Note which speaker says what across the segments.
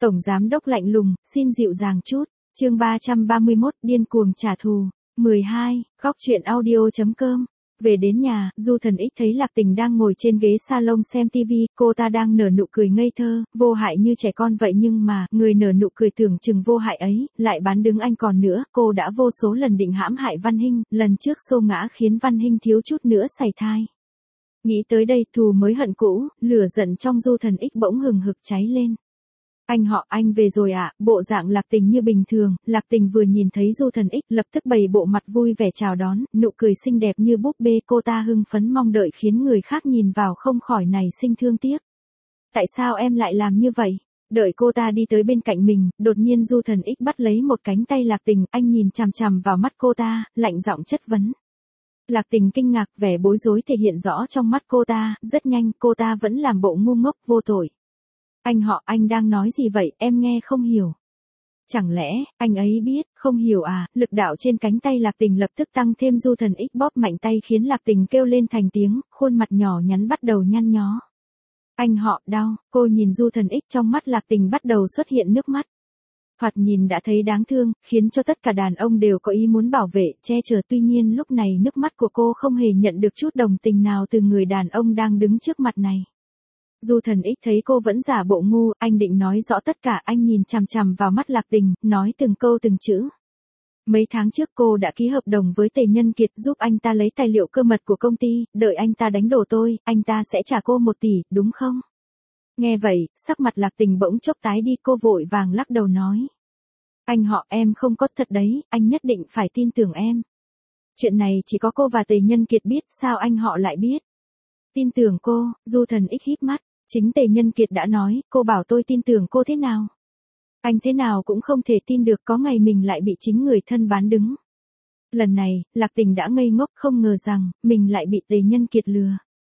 Speaker 1: Tổng giám đốc lạnh lùng, xin dịu dàng chút. Chương 331, điên cuồng trả thù. 12, góc truyện audio.com. Về đến nhà, Du Thần X thấy Lạc Tình đang ngồi trên ghế salon xem TV, cô ta đang nở nụ cười ngây thơ, vô hại như trẻ con vậy, nhưng mà, người nở nụ cười tưởng chừng vô hại ấy, lại bán đứng anh. Còn nữa, cô đã vô số lần định hãm hại Văn Hinh, lần trước xô ngã khiến Văn Hinh thiếu chút nữa sảy thai. Nghĩ tới đây, thù mới hận cũ, lửa giận trong Du Thần X bỗng hừng hực cháy lên. Anh họ, anh về rồi ạ. Bộ dạng Lạc Tình như bình thường, Lạc Tình vừa nhìn thấy Du Thần X lập tức bày bộ mặt vui vẻ chào đón, nụ cười xinh đẹp như búp bê, cô ta hưng phấn mong đợi khiến người khác nhìn vào không khỏi nảy sinh thương tiếc. Tại sao em lại làm như vậy? Đợi cô ta đi tới bên cạnh mình, đột nhiên Du Thần X bắt lấy một cánh tay Lạc Tình, anh nhìn chằm chằm vào mắt cô ta, lạnh giọng chất vấn. Lạc Tình kinh ngạc, vẻ bối rối thể hiện rõ trong mắt cô ta, rất nhanh cô ta vẫn làm bộ ngu ngốc vô tội. Anh họ, anh đang nói gì vậy, em nghe không hiểu. Chẳng lẽ, anh ấy biết, không hiểu à? Lực đạo trên cánh tay Lạc Tình lập tức tăng thêm, Du Thần X bóp mạnh tay khiến Lạc Tình kêu lên thành tiếng, khuôn mặt nhỏ nhắn bắt đầu nhăn nhó. Anh họ, đau. Cô nhìn Du Thần X, trong mắt Lạc Tình bắt đầu xuất hiện nước mắt. Thoạt nhìn đã thấy đáng thương, khiến cho tất cả đàn ông đều có ý muốn bảo vệ, che chở. Tuy nhiên lúc này nước mắt của cô không hề nhận được chút đồng tình nào từ người đàn ông đang đứng trước mặt này. Du Thần X thấy cô vẫn giả bộ ngu, anh định nói rõ tất cả, anh nhìn chằm chằm vào mắt Lạc Tình, nói từng câu từng chữ. Mấy tháng trước cô đã ký hợp đồng với Tề Nhân Kiệt giúp anh ta lấy tài liệu cơ mật của công ty, đợi anh ta đánh đổ tôi, anh ta sẽ trả cô 1 tỷ, đúng không? Nghe vậy, sắc mặt Lạc Tình bỗng chốc tái đi, cô vội vàng lắc đầu nói. Anh họ, em không có thật đấy, anh nhất định phải tin tưởng em. Chuyện này chỉ có cô và Tề Nhân Kiệt biết, sao anh họ lại biết? Tin tưởng cô. Du Thần X híp mắt. Chính Tề Nhân Kiệt đã nói, cô bảo tôi tin tưởng cô thế nào? Anh thế nào cũng không thể tin được, có ngày mình lại bị chính người thân bán đứng. Lần này, Lạc Tình đã ngây ngốc, không ngờ rằng, mình lại bị Tề Nhân Kiệt lừa.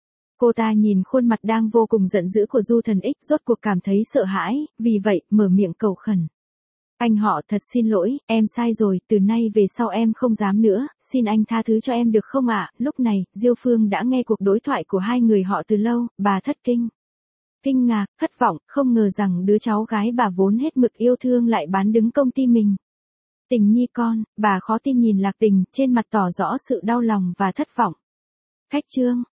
Speaker 1: Cô ta nhìn khuôn mặt đang vô cùng giận dữ của Du Thần X, rốt cuộc cảm thấy sợ hãi, vì vậy, mở miệng cầu khẩn. Anh họ, thật xin lỗi, em sai rồi, từ nay về sau em không dám nữa, xin anh tha thứ cho em được không ạ? Lúc này, Diêu Phương đã nghe cuộc đối thoại của hai người họ từ lâu, bà thất kinh. Kinh ngạc, thất vọng, không ngờ rằng đứa cháu gái bà vốn hết mực yêu thương lại bán đứng công ty mình. Tình nhi con, bà khó tin nhìn Lạc Tình, trên mặt tỏ rõ sự đau lòng và thất vọng. Khách trương,